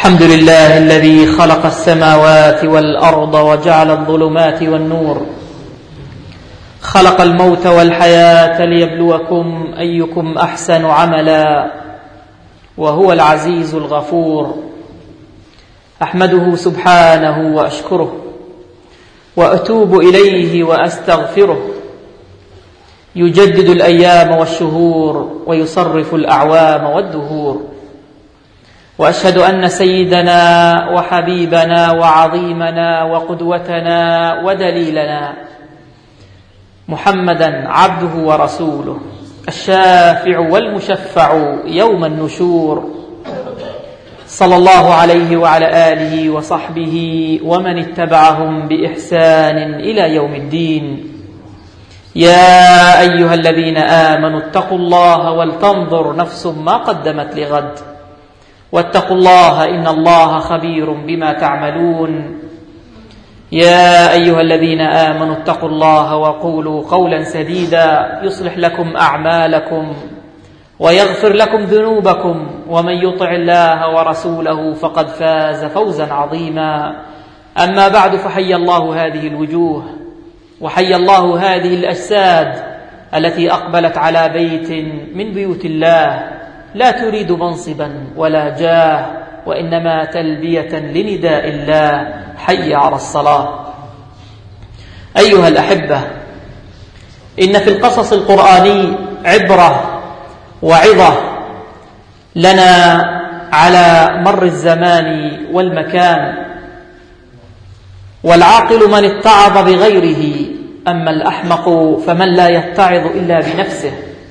الحمد لله الذي خلق السماوات والأرض وجعل الظلمات والنور، خلق الموت والحياة ليبلوكم أيكم أحسن عملا، وهو العزيز الغفور. أحمده سبحانه وأشكره وأتوب إليه وأستغفره، يجدد الأيام والشهور ويصرف الأعوام والدهور. وأشهد أن سيدنا وحبيبنا وعظيمنا وقدوتنا ودليلنا محمدا عبده ورسوله، الشافع والمشفع يوم النشور، صلى الله عليه وعلى آله وصحبه ومن اتبعهم بإحسان إلى يوم الدين. يا أيها الذين آمنوا اتقوا الله ولتنظر نفس ما قدمت لغد، واتقوا الله إن الله خبير بما تعملون. يا أيها الذين آمنوا اتقوا الله وقولوا قولا سديدا يصلح لكم أعمالكم ويغفر لكم ذنوبكم، ومن يطع الله ورسوله فقد فاز فوزا عظيما. أما بعد، فحي الله هذه الوجوه وحي الله هذه الأجساد التي أقبلت على بيت من بيوت الله لا تريد منصبا ولا جاه، وإنما تلبية لنداء الله: حي على الصلاة. أيها الأحبة، إن في القصص القرآني عبرة وعظة لنا على مر الزمان والمكان، والعاقل من اتعظ بغيره، أما الأحمق فمن لا يتعظ إلا بنفسه.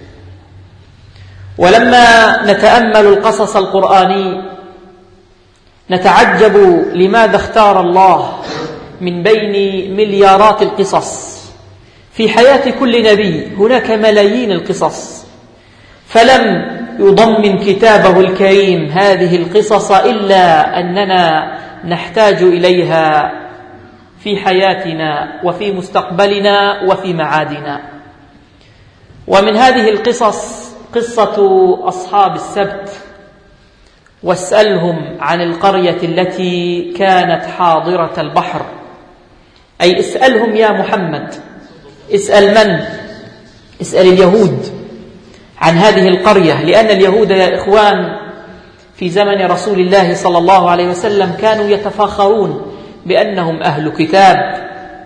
ولما نتأمل القصص القرآني نتعجب لماذا اختار الله من بين مليارات القصص في حياة كل نبي هناك ملايين القصص، فلم يضمن كتابه الكريم هذه القصص إلا أننا نحتاج إليها في حياتنا وفي مستقبلنا وفي معادنا. ومن هذه القصص قصة أصحاب السبت، واسألهم عن القرية التي كانت حاضرة البحر، أي اسألهم يا محمد. اسأل من؟ اسأل اليهود عن هذه القرية، لأن اليهود يا إخوان في زمن رسول الله صلى الله عليه وسلم كانوا يتفاخرون بأنهم أهل كتاب.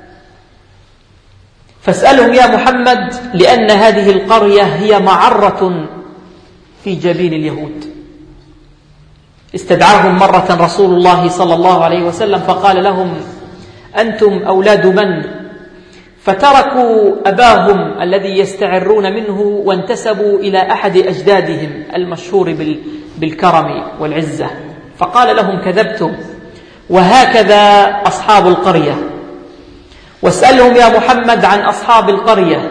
فاسألهم يا محمد، لأن هذه القرية هي معرة في جبين اليهود. استدعاهم مرة رسول الله صلى الله عليه وسلم فقال لهم: أنتم أولاد من؟ فتركوا أباهم الذي يستعرون منه وانتسبوا إلى أحد أجدادهم المشهور بالكرم والعزة، فقال لهم: كذبتم، وهكذا أصحاب القرية. واسألهم يا محمد عن أصحاب القرية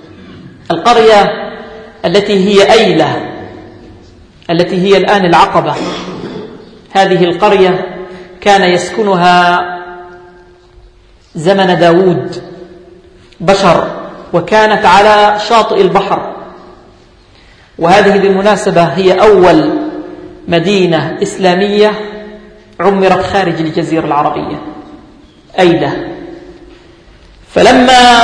التي هي أيلة، التي هي الآن العقبة. هذه القرية كان يسكنها زمن داود بشر، وكانت على شاطئ البحر. وهذه بالمناسبة هي أول مدينة إسلامية عمرت خارج الجزيرة العربية، أيلة. فلما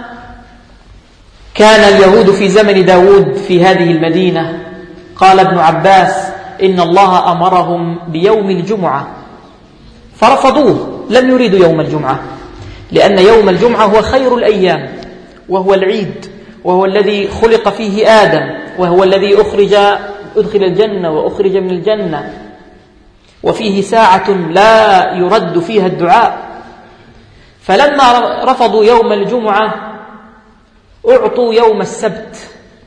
كان اليهود في زمن داود في هذه المدينة، قال ابن عباس: إن الله أمرهم بيوم الجمعة فرفضوه، لم يريدوا يوم الجمعة، لأن يوم الجمعة هو خير الأيام، وهو العيد، وهو الذي خلق فيه آدم، وهو الذي أدخل الجنة وأخرج من الجنة، وفيه ساعة لا يرد فيها الدعاء. فلما رفضوا يوم الجمعة أعطوا يوم السبت،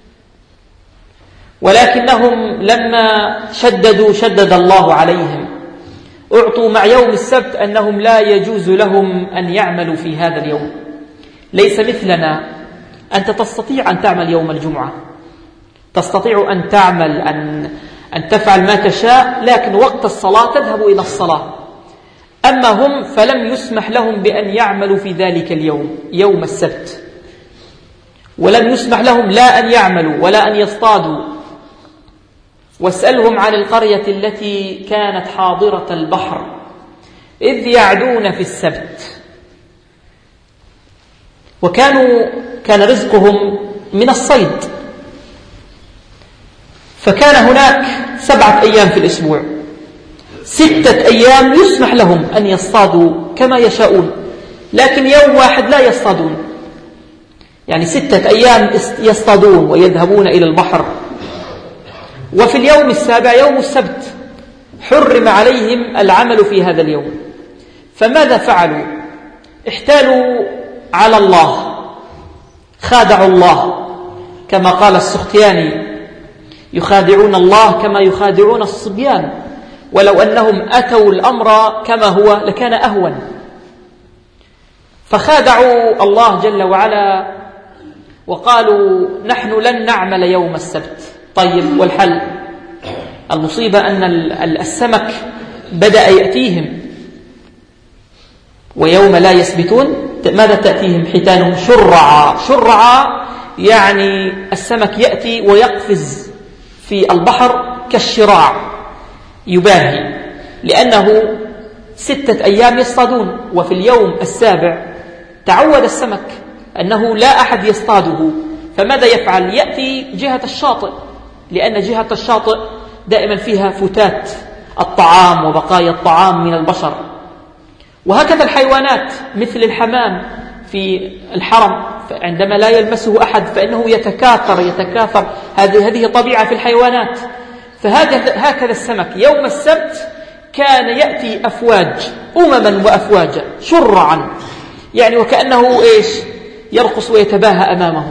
ولكنهم لما شدد الله عليهم، أعطوا مع يوم السبت أنهم لا يجوز لهم أن يعملوا في هذا اليوم. ليس مثلنا، أنت تستطيع أن تعمل يوم الجمعة، تستطيع أن تعمل أن تفعل ما تشاء، لكن وقت الصلاة تذهب إلى الصلاة. أما هم فلم يسمح لهم بأن يعملوا في ذلك اليوم، يوم السبت، ولم يسمح لهم لا أن يعملوا ولا أن يصطادوا. واسألهم عن القرية التي كانت حاضرة البحر إذ يعدون في السبت كان رزقهم من الصيد، فكان هناك 7 أيام في الأسبوع، 6 أيام يسمح لهم أن يصطادوا كما يشاءون، لكن يوم واحد لا يصطادون، يعني 6 أيام يصطادون ويذهبون إلى البحر، وفي اليوم السابع يوم السبت حرم عليهم العمل في هذا اليوم. فماذا فعلوا؟ احتالوا على الله، خادعوا الله، كما قال السختياني: يخادعون الله كما يخادعون الصبيان، ولو أنهم أتوا الأمر كما هو لكان أهون. فخادعوا الله جل وعلا وقالوا: نحن لن نعمل يوم السبت. طيب، والحل؟ المصيبة أن السمك بدأ يأتيهم، ويوم لا يسبتون ماذا تأتيهم؟ حيتانهم شرعا، يعني السمك يأتي ويقفز في البحر كالشراع يباهي، لأنه 6 أيام يصطادون، وفي اليوم السابع تعود السمك أنه لا أحد يصطاده، فماذا يفعل؟ يأتي جهة الشاطئ، لأن جهة الشاطئ دائما فيها فتات الطعام وبقايا الطعام من البشر. وهكذا الحيوانات مثل الحمام في الحرم، عندما لا يلمسه أحد فإنه يتكاثر. هذه طبيعة في الحيوانات. فهكذا السمك يوم السبت كان يأتي أفواج، أمما وأفواجا شرعا، يعني وكأنه يرقص ويتباهى أمامهم.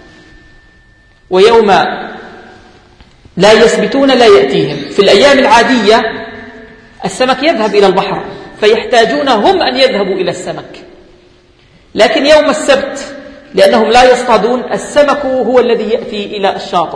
ويوم لا يسبتون لا يأتيهم. في الأيام العادية السمك يذهب إلى البحر، فيحتاجون هم أن يذهبوا إلى السمك، لكن يوم السبت لأنهم لا يصطادون، السمك هو الذي يأتي إلى الشاطئ.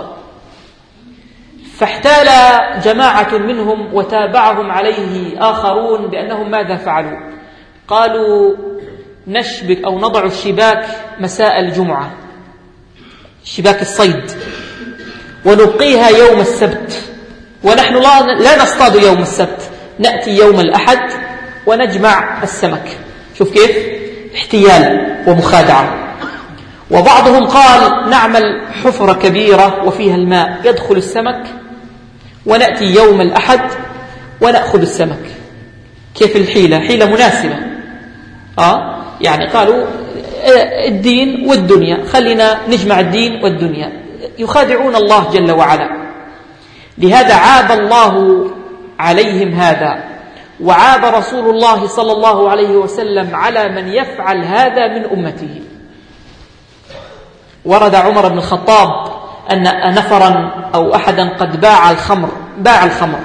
فاحتال جماعة منهم وتابعهم عليه آخرون بأنهم ماذا فعلوا؟ قالوا: نشبك أو نضع الشباك مساء الجمعة، شباك الصيد، ونبقيها يوم السبت، ونحن لا نصطاد يوم السبت، نأتي يوم الأحد ونجمع السمك. شوف كيف احتيال ومخادعة. وبعضهم قال: نعمل حفرة كبيرة وفيها الماء، يدخل السمك، ونأتي يوم الأحد ونأخذ السمك. كيف الحيلة؟ حيلة مناسبة. يعني قالوا الدين والدنيا، خلينا نجمع الدين والدنيا. يخادعون الله جل وعلا. لهذا عاب الله عليهم هذا، وعاب رسول الله صلى الله عليه وسلم على من يفعل هذا من أمته. ورد عمر بن الخطاب أن نفرا أو أحدا قد باع الخمر،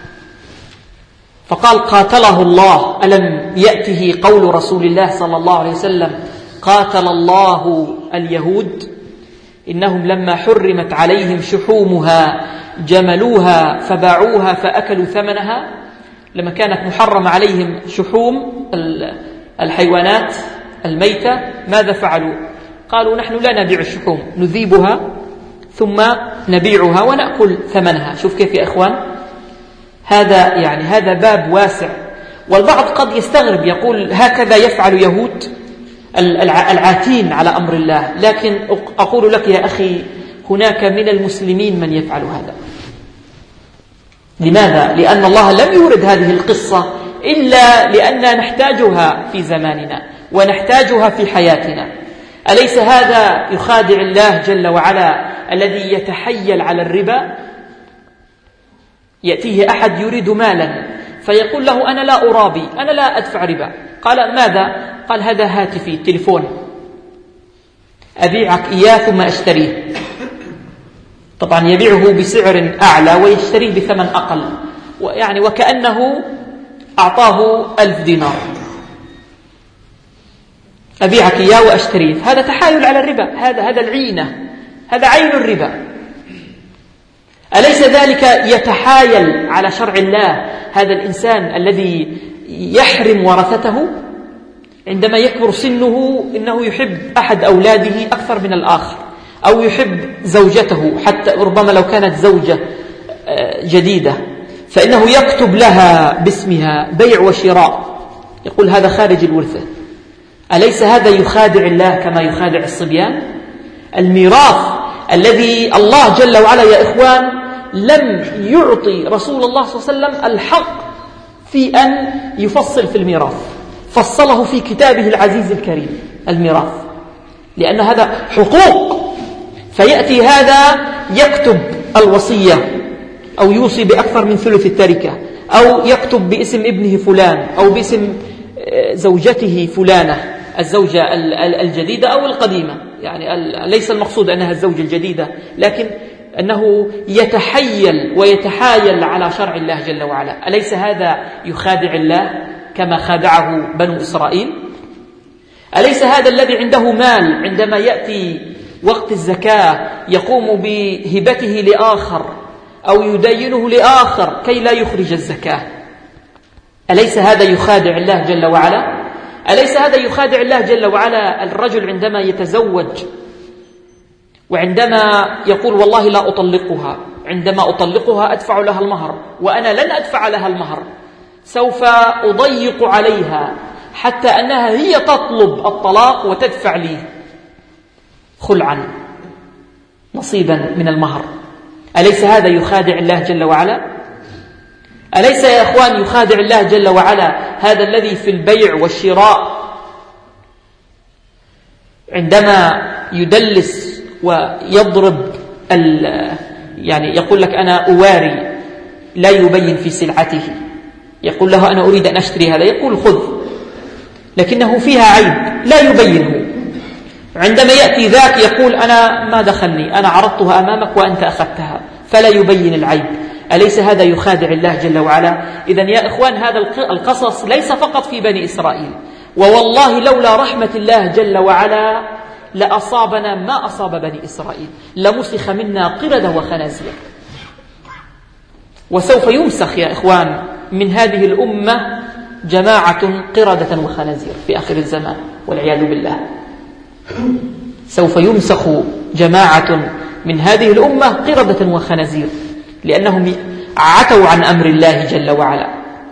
فقال: قاتله الله، ألم يأته قول رسول الله صلى الله عليه وسلم: قاتل الله اليهود، إنهم لما حرمت عليهم شحومها جملوها فباعوها فأكلوا ثمنها. لما كانت محرم عليهم شحوم الحيوانات الميتة ماذا فعلوا؟ قالوا: نحن لا نبيع الشحوم، نذيبها ثم نبيعها ونأكل ثمنها. شوف كيف يا إخوان، هذا باب واسع. والبعض قد يستغرب يقول: هكذا يفعل يهود العاتين على أمر الله. لكن أقول لك يا أخي، هناك من المسلمين من يفعل هذا. لماذا؟ لأن الله لم يورد هذه القصة إلا لأننا نحتاجها في زماننا ونحتاجها في حياتنا. أليس هذا يخادع الله جل وعلا الذي يتحيل على الربا؟ يأتيه أحد يريد مالا فيقول له: أنا لا أرابي، أنا لا أدفع ربا. قال: ماذا؟ قال: هذا هاتفي، تليفون، أبيعك إياه ثم أشتريه. طبعا يبيعه بسعر أعلى ويشتريه بثمن أقل، وكأنه أعطاه 1000 دينار. أبيعك إياه وأشتريه. هذا تحايل على الربا، هذا العينة، هذا عين الربا. أليس ذلك يتحايل على شرع الله هذا الإنسان الذي يحرم ورثته؟ عندما يكبر سنه إنه يحب أحد أولاده أكثر من الآخر، أو يحب زوجته، حتى ربما لو كانت زوجة جديدة فإنه يكتب لها باسمها بيع وشراء، يقول هذا خارج الورثة. أليس هذا يخادع الله كما يخادع الصبيان؟ الميراث الذي الله جل وعلا يا إخوان لم يعطي رسول الله صلى الله عليه وسلم الحق في أن يفصل في الميراث، فصله في كتابه العزيز الكريم الميراث، لأن هذا حقوق. فيأتي هذا يكتب الوصية أو يوصي بأكثر من ثلث التركة، أو يكتب باسم ابنه فلان أو باسم زوجته فلانة، الزوجة الجديدة أو القديمة، يعني ليس المقصود أنها الزوجة الجديدة، لكن أنه يتحيل ويتحايل على شرع الله جل وعلا. أليس هذا يخادع الله كما خادعه بنو إسرائيل؟ أليس هذا الذي عنده مال عندما يأتي وقت الزكاة يقوم بهبته لآخر أو يدينه لآخر كي لا يخرج الزكاة؟ أليس هذا يخادع الله جل وعلا؟ أليس هذا يخادع الله جل وعلا الرجل عندما يتزوج وعندما يقول والله لا أطلقها، عندما أطلقها أدفع لها المهر، وأنا لن أدفع لها المهر، سوف أضيق عليها حتى أنها هي تطلب الطلاق وتدفع لي خلعا نصيبا من المهر. أليس هذا يخادع الله جل وعلا؟ أليس يا إخوان يخادع الله جل وعلا هذا الذي في البيع والشراء عندما يدلس ويضرب يعني يقول لك أنا أواري، لا يبين في سلعته، يقول له أنا أريد أن أشتري هذا، يقول خذ، لكنه فيها عيب لا يبينه. عندما يأتي ذاك يقول أنا ما دخلني، أنا عرضتها أمامك وأنت أخذتها، فلا يبين العيب. أليس هذا يخادع الله جل وعلا؟ إذن يا إخوان هذا القصص ليس فقط في بني إسرائيل، ووالله لولا رحمة الله جل وعلا لأصابنا ما أصاب بني إسرائيل، لمسخ منا قردة وخنازير. وسوف يمسخ يا إخوان من هذه الأمة جماعة قردة وخنازير في آخر الزمان والعياذ بالله. سوف يمسخ جماعة من هذه الأمة قردة وخنازير لأنهم عتوا عن أمر الله جل وعلا.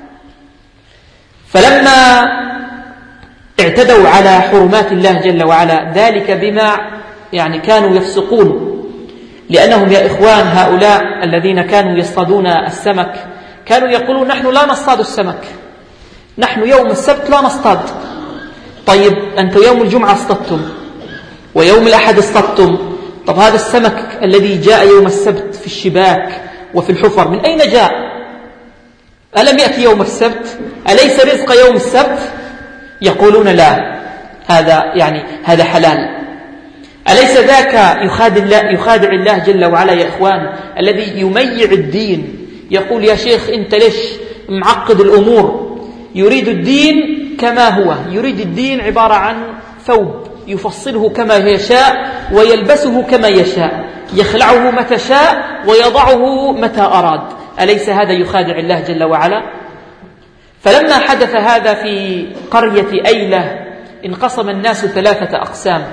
فلما اعتدوا على حرمات الله جل وعلا ذلك بما يعني كانوا يفسقون، لأنهم يا إخوان هؤلاء الذين كانوا يصطادون السمك كانوا يقولون نحن لا نصطاد السمك، نحن يوم السبت لا نصطاد. طيب أنت يوم الجمعة اصطدتم ويوم الأحد اصطدتم، طب هذا السمك الذي جاء يوم السبت في الشباك وفي الحفر من أين جاء؟ ألم يأتي يوم السبت؟ أليس رزق يوم السبت؟ يقولون لا، هذا حلال. أليس ذاك يخادع الله جل وعلا يا إخوان الذي يميع الدين؟ يقول يا شيخ أنت ليش معقد الأمور؟ يريد الدين كما هو، يريد الدين عبارة عن ثوب يفصله كما يشاء ويلبسه كما يشاء، يخلعه متى شاء ويضعه متى أراد. أليس هذا يخادع الله جل وعلا؟ فلما حدث هذا في قرية أيلة انقسم الناس 3 أقسام.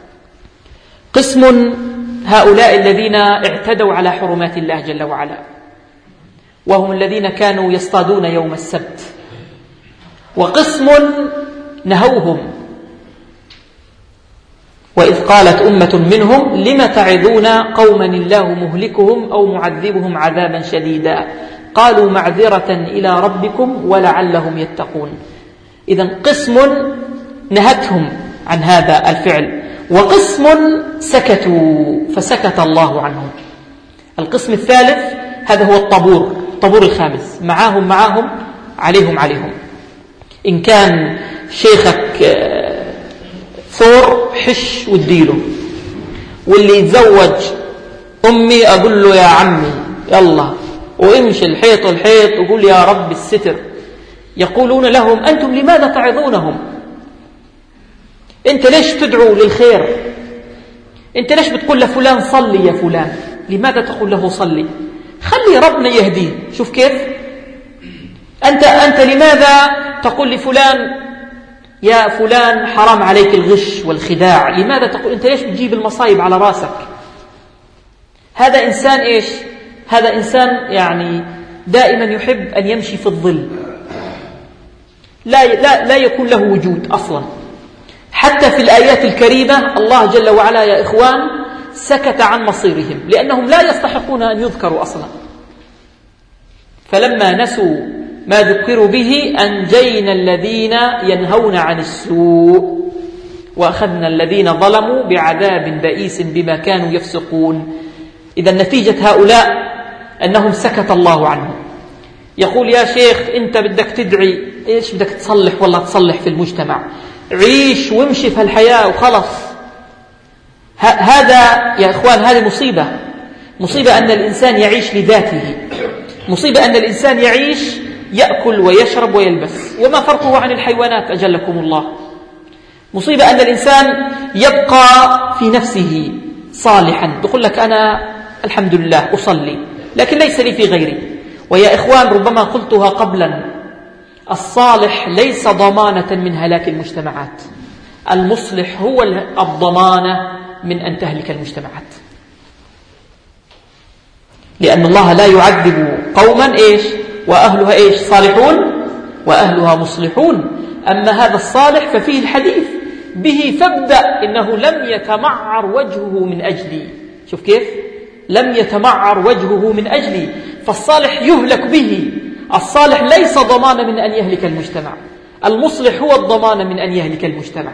قسم هؤلاء الذين اعتدوا على حرمات الله جل وعلا، وهم الذين كانوا يصطادون يوم السبت، وقسم نهوهم. وإذ قالت أمة منهم لم تعظون قوما الله مهلكهم أو معذبهم عذابا شديدا قالوا معذرة إلى ربكم ولعلهم يتقون. إذن قسم نهتهم عن هذا الفعل، وقسم سكتوا فسكت الله عنهم. القسم الثالث هذا هو الطابور الخامس، معاهم عليهم. إن كان شيخك ثور حش واديله، واللي يتزوج أمي أقول له يا عمي يلا، وامشي الحيط وقول يا رب الستر. يقولون لهم أنتم لماذا تعظونهم؟ أنت ليش تدعو للخير؟ أنت ليش بتقول لفلان صلي يا فلان؟ لماذا تقول له صلي؟ خلي ربنا يهديه. شوف كيف أنت لماذا تقول لفلان يا فلان حرام عليك الغش والخداع؟ لماذا تقول؟ أنت ليش بتجيب المصايب على راسك؟ هذا إنسان إيش؟ هذا إنسان يعني دائما يحب أن يمشي في الظل، لا يكون له وجود أصلا. حتى في الآيات الكريمة الله جل وعلا يا إخوان سكت عن مصيرهم لأنهم لا يستحقون أن يذكروا أصلا. فلما نسوا ما ذكروا به أنجينا الذين ينهون عن السوء وأخذنا الذين ظلموا بعذاب بئيس بما كانوا يفسقون. إذا نتيجة هؤلاء أنهم سكت الله عنهم. يقول يا شيخ أنت بدك تدعي، إيش بدك تصلح؟ والله تصلح في المجتمع، عيش وامشي في الحياة وخلص. هذا يا إخوان هذه مصيبة أن الإنسان يعيش لذاته، مصيبة أن الإنسان يعيش يأكل ويشرب ويلبس، وما فرقه عن الحيوانات أجلكم الله. مصيبة أن الإنسان يبقى في نفسه صالحا، يقول لك أنا الحمد لله أصلي لكن ليس لي في غيري. ويا إخوان ربما قلتها قبلا، الصالح ليس ضمانة من هلاك المجتمعات، المصلح هو الضمانة من أن تهلك المجتمعات، لأن الله لا يعذب قوما إيش وأهلها إيش صالحون وأهلها مصلحون. أما هذا الصالح ففيه الحديث به فابدأ إنه لم يتمعر وجهه من أجلي. شوف كيف لم يتمعر وجهه من أجلي، فالصالح يهلك به. الصالح ليس ضمان من أن يهلك المجتمع، المصلح هو الضمان من أن يهلك المجتمع.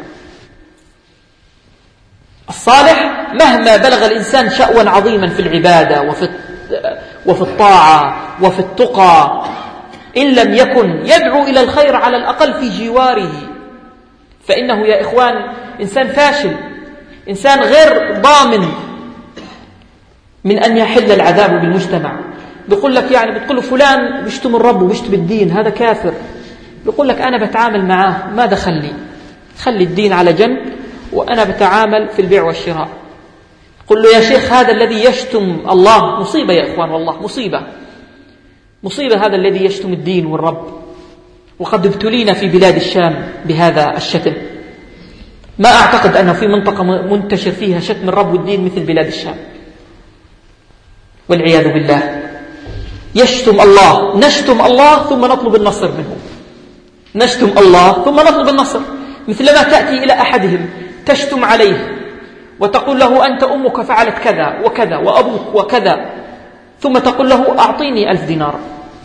الصالح مهما بلغ الإنسان شأوا عظيما في العبادة وفي الطاعة وفي التقى، إن لم يكن يدعو إلى الخير على الأقل في جواره، فإنه يا إخوان إنسان فاشل، إنسان غير ضامن من أن يحل العذاب بالمجتمع. بيقول لك يعني بتقول له فلان بيشتم الرب وبيشتم الدين هذا كافر، بيقول لك أنا بتعامل معاه ما دخلني، خلي الدين على جنب وأنا بتعامل في البيع والشراء. قل له يا شيخ هذا الذي يشتم الله مصيبة يا إخوان، والله مصيبة هذا الذي يشتم الدين والرب. وقد ابتلينا في بلاد الشام بهذا الشتم، ما أعتقد أنه في منطقة منتشر فيها شتم الرب والدين مثل بلاد الشام والعياذ بالله. يشتم الله، نشتم الله ثم نطلب النصر منه، نشتم الله ثم نطلب النصر. مثلما تأتي إلى أحدهم تشتم عليه وتقول له أنت أمك فعلت كذا وكذا وأبوك وكذا، ثم تقول له أعطيني 1000 دينار.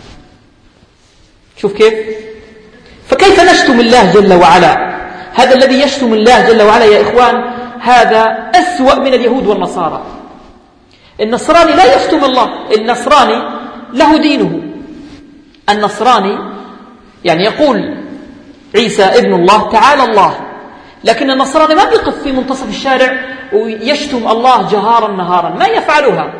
شوف كيف. فكيف نشتم الله جل وعلا؟ هذا الذي يشتم الله جل وعلا يا إخوان هذا أسوأ من اليهود والنصارى. النصراني لا يشتم الله، النصراني له دينه. النصراني يعني يقول عيسى ابن الله تعالى الله، لكن النصراني ما بيقف في منتصف الشارع ويشتم الله جهارا نهارا، ما يفعلها.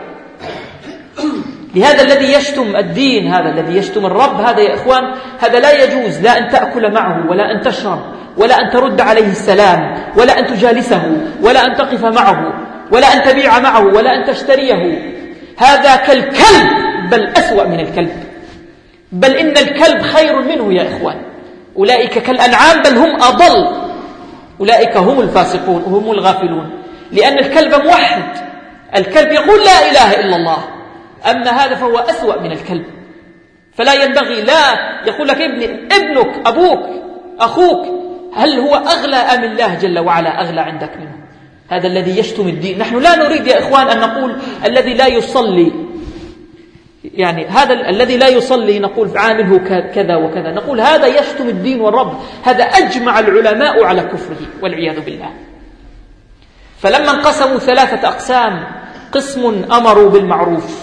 لهذا الذي يشتم الدين، هذا الذي يشتم الرب، هذا يا إخوان هذا لا يجوز، لا أن تأكل معه ولا أن تشرب ولا أن ترد عليه السلام ولا أن تجالسه ولا أن تقف معه ولا أن تبيع معه ولا أن تشتريه. هذا كالكلب بل أسوأ من الكلب، بل إن الكلب خير منه يا إخوان. أولئك كالأنعام بل هم أضل، أولئك هم الفاسقون وهم الغافلون، لأن الكلب موحد، الكلب يقول لا إله إلا الله، أما هذا فهو أسوأ من الكلب. فلا ينبغي، لا يقول لك ابنك أبوك أخوك، هل هو أغلى أم الله جل وعلا أغلى عندك منه؟ هذا الذي يشتم الدين. نحن لا نريد يا إخوان أن نقول الذي لا يصلي، يعني هذا الذي لا يصلي نقول عامله كذا وكذا، نقول هذا يشتم الدين والرب، هذا أجمع العلماء على كفره والعياذ بالله. فلما انقسموا 3 أقسام، قسم أمروا بالمعروف،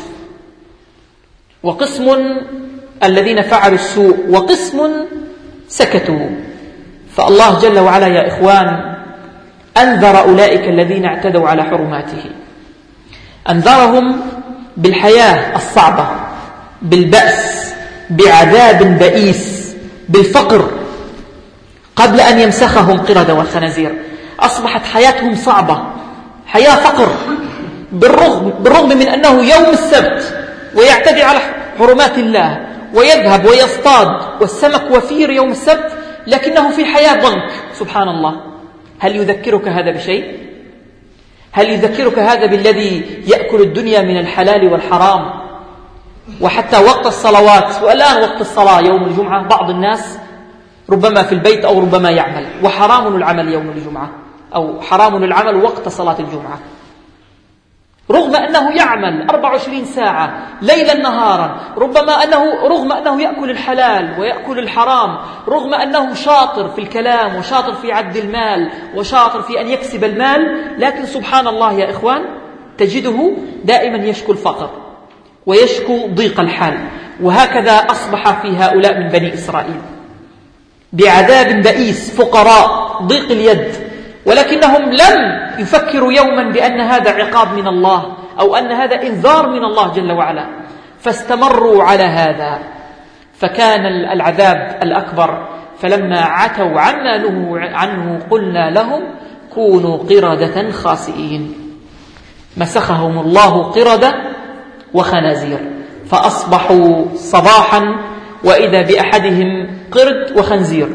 وقسم الذين فعلوا السوء، وقسم سكتوا. فالله جل وعلا يا إخوان أنذر أولئك الذين اعتدوا على حرماته، أنذرهم بالحياة الصعبة، بالبأس، بعذاب بئيس، بالفقر، قبل أن يمسخهم قردة والخنازير. أصبحت حياتهم صعبة، حياة فقر، بالرغم من أنه يوم السبت ويعتدي على حرمات الله ويذهب ويصطاد والسمك وفير يوم السبت، لكنه في حياة ضنك. سبحان الله. هل يذكرك هذا بشيء؟ هل يذكرك هذا بالذي يأكل الدنيا من الحلال والحرام وحتى وقت الصلوات. والآن وقت الصلاة يوم الجمعة بعض الناس ربما في البيت أو ربما يعمل، وحرام العمل يوم الجمعة أو حرام العمل وقت صلاة الجمعة، رغم أنه يعمل 24 ساعة ليلا نهارا، رغم أنه يأكل الحلال ويأكل الحرام، رغم أنه شاطر في الكلام وشاطر في عد المال وشاطر في أن يكسب المال، لكن سبحان الله يا إخوان تجده دائما يشكو الفقر ويشكو ضيق الحال. وهكذا أصبح في هؤلاء من بني إسرائيل بعذاب بئيس، فقراء، ضيق اليد، ولكنهم لم يفكروا يوما بأن هذا عقاب من الله أو أن هذا إنذار من الله جل وعلا، فاستمروا على هذا، فكان العذاب الأكبر. فلما عتوا عما نهوا عنه قلنا لهم كونوا قردة خاسئين، مسخهم الله قردة وخنازير، فأصبحوا صباحا وإذا بأحدهم قرد وخنزير.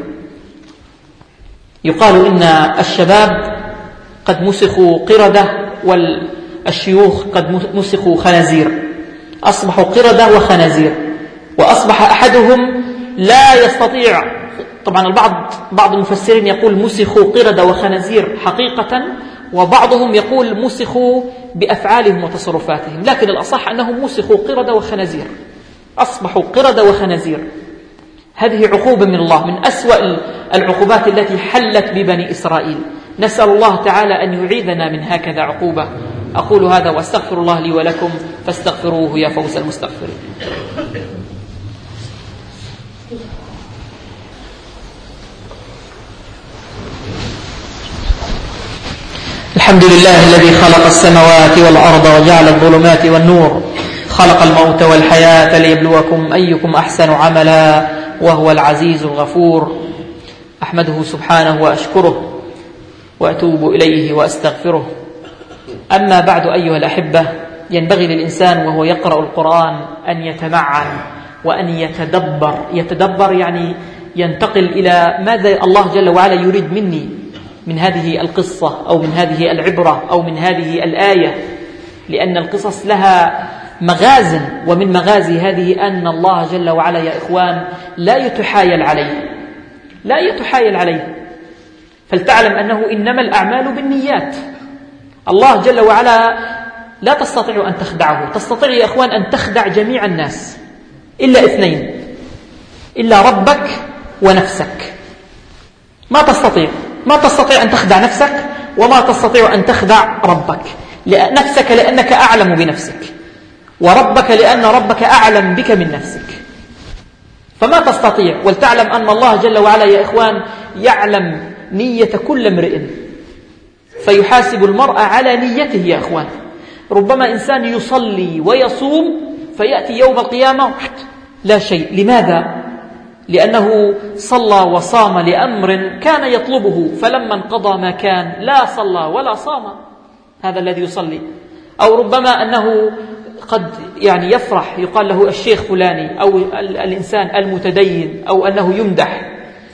يقال إن الشباب قد مسخوا قردة والشيوخ قد مسخوا خنازير، أصبحوا قردة وخنازير، وأصبح أحدهم لا يستطيع. طبعا بعض المفسرين يقول مسخوا قردة وخنازير حقيقة، وبعضهم يقول مسخوا بأفعالهم وتصرفاتهم، لكن الأصح أنهم مسخوا قردة وخنازير، أصبحوا قردة وخنازير. هذه عقوبة من الله، من أسوأ العقوبات التي حلت ببني إسرائيل. نسأل الله تعالى أن يعيذنا من هكذا عقوبة. أقول هذا وأستغفر الله لي ولكم فاستغفروه يا فوز المستغفرين. الحمد لله الذي خلق السماوات والأرض وجعل الظلمات والنور، خلق الموت والحياة ليبلوكم أيكم أحسن عملا، وهو العزيز الغفور. أحمده سبحانه وأشكره وأتوب إليه وأستغفره. أما بعد أيها الأحبة، ينبغي للإنسان وهو يقرأ القرآن أن يتمعن وأن يتدبر يعني ينتقل إلى ماذا الله جل وعلا يريد مني من هذه القصة أو من هذه العبرة أو من هذه الآية، لأن القصص لها مغازٍ، ومن مغازي هذه أن الله جل وعلا يا إخوان لا يتحايل عليه، فلتعلم أنه إنما الأعمال بالنيات. الله جل وعلا لا تستطيع أن تخدعه، تستطيع يا إخوان أن تخدع جميع الناس إلا اثنين، إلا ربك ونفسك. ما تستطيع أن تخدع نفسك، وما تستطيع أن تخدع ربك. نفسك لأنك أعلم بنفسك، وربك لأن ربك أعلم بك من نفسك، فما تستطيع. ولتعلم أن الله جل وعلا يا إخوان يعلم نية كل امرئ، فيحاسب المرء على نيته يا إخوان. ربما إنسان يصلي ويصوم فيأتي يوم القيامة لا شيء. لماذا؟ لأنه صلى وصام لأمر كان يطلبه، فلما انقضى ما كان لا صلى ولا صام هذا الذي يصلي. أو ربما أنه قد يفرح، يقال له الشيخ فلاني أو الإنسان المتدين، أو أنه يمدح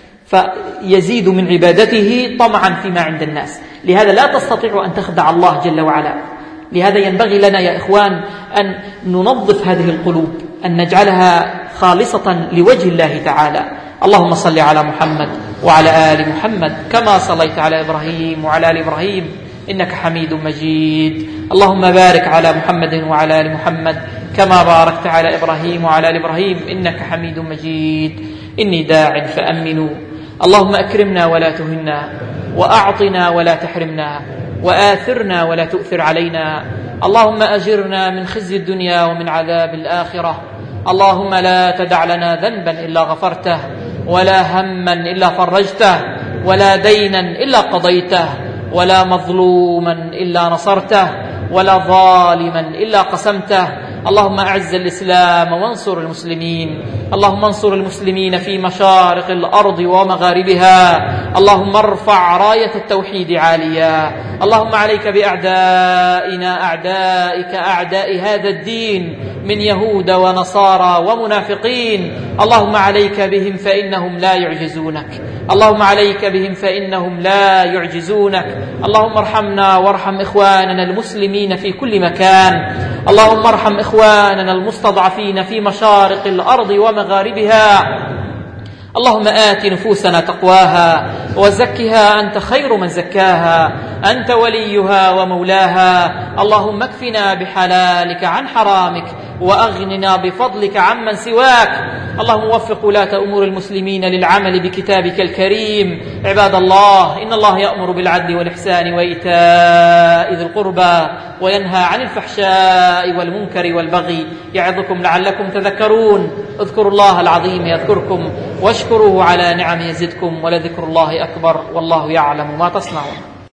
فيزيد من عبادته طمعا فيما عند الناس. لهذا لا تستطيع أن تخدع الله جل وعلا. لهذا ينبغي لنا يا إخوان أن ننظف هذه القلوب، أن نجعلها خالصة لوجه الله تعالى. اللهم صل على محمد وعلى آل محمد كما صليت على إبراهيم وعلى آل إبراهيم إنك حميد مجيد. اللهم بارك على محمد وعلى آل محمد كما باركت على إبراهيم وعلى آل إبراهيم إنك حميد مجيد. إني داع فأمنوا. اللهم أكرمنا ولا تهنا، وأعطنا ولا تحرمنا، وآثرنا ولا تؤثر علينا. اللهم أجرنا من خزي الدنيا ومن عذاب الآخرة. اللهم لا تدع لنا ذنبا إلا غفرته، ولا هما إلا فرجته، ولا دينا إلا قضيته، ولا مظلوما إلا نصرته، ولا ظالما إلا قسمته. اللهم أعز الإسلام وانصر المسلمين. اللهم انصر المسلمين في مشارق الأرض ومغاربها. اللهم ارفع راية التوحيد عاليا. اللهم عليك بأعدائنا أعدائك أعداء هذا الدين من يهود ونصارى ومنافقين. اللهم عليك بهم فإنهم لا يعجزونك. اللهم عليك بهم فإنهم لا يعجزونك. اللهم ارحمنا وارحم إخواننا المسلمين في كل مكان. اللهم ارحم إخواننا وإخواننا المستضعفين في مشارق الأرض ومغاربها. اللهم آت نفوسنا تقواها وزكها أنت خير من زكاها، أنت وليها ومولاها. اللهم اكفنا بحلالك عن حرامك وأغننا بفضلك عمن سواك. اللهم وفق ولاة أمور المسلمين للعمل بكتابك الكريم. عباد الله، إن الله يأمر بالعدل والإحسان وإيتاء ذي القربى وينهى عن الفحشاء والمنكر والبغي، يعظكم لعلكم تذكرون. اذكروا الله العظيم يذكركم واشكروه على نعمه يزدكم، ولذكر الله أكبر، والله يعلم ما تصنعون.